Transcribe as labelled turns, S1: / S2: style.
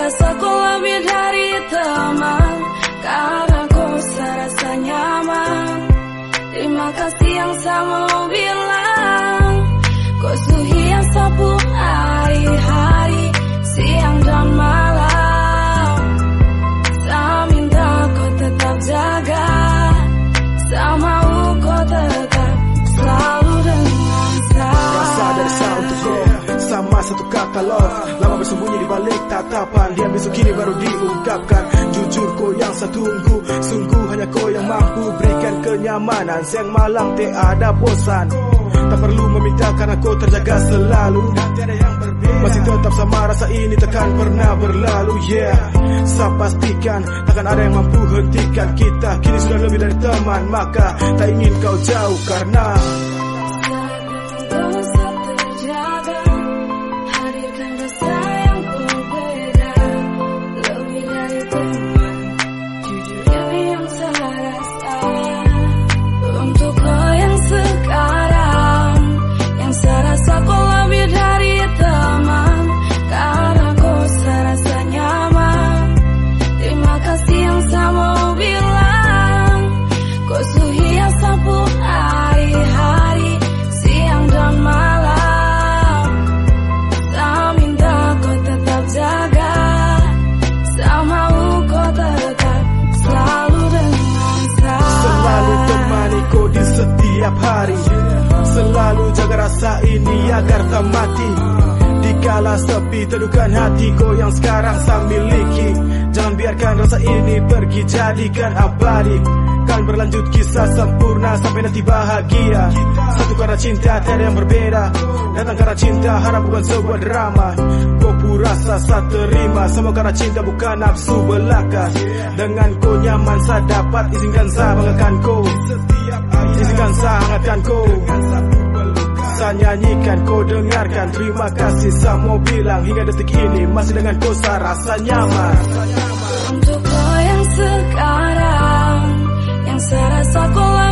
S1: rasa kau lebih dari teman, karena kau serasa nyaman. Terima kasih yang sama mau bilang, kau suhi yang sapu hari-hari, siang dan malam. Saya minta kau tetap jaga, saya mau kau tetap selalu dengan saya.
S2: Rasa dari saya untuk kau sama satu kata love. Lama bersembunyi di balik tatapan, diam besok kini baru diungkapkan. Jujur kau yang saya tunggu, sungguh hanya kau yang mampu berikan kenyamanan. Siang malam tiada bosan, tak perlu meminta karena kau terjaga selalu. Masih tetap sama rasa ini takkan pernah berlalu. Yeah, saya pastikan takkan ada yang mampu hentikan kita. Kini sudah lebih dari teman, maka tak ingin kau jauh karena setiap hari, selalu jaga rasa ini agar tak mati. Dikala sepi teduhkan hati kau yang sekarang saya miliki. Jangan biarkan rasa ini pergi, jadikan abadi. Kan berlanjut kisah sempurna sampai nanti bahagia. Satu karena cinta tiada yang berbeda, datang karena cinta harap bukan sebuah drama. Kau pun rasa saya terima, semua karena cinta bukan nafsu belaka. Dengan kau nyaman saya dapat, izinkan saya banggakan kau, izinkan saya hangatkan kau. Saya nyanyikan kau dengarkan, terima kasih saya mau bilang. Hingga detik ini masih dengan kau saya rasa nyaman.
S1: Untuk kau yang sekarang, yang saya rasa kau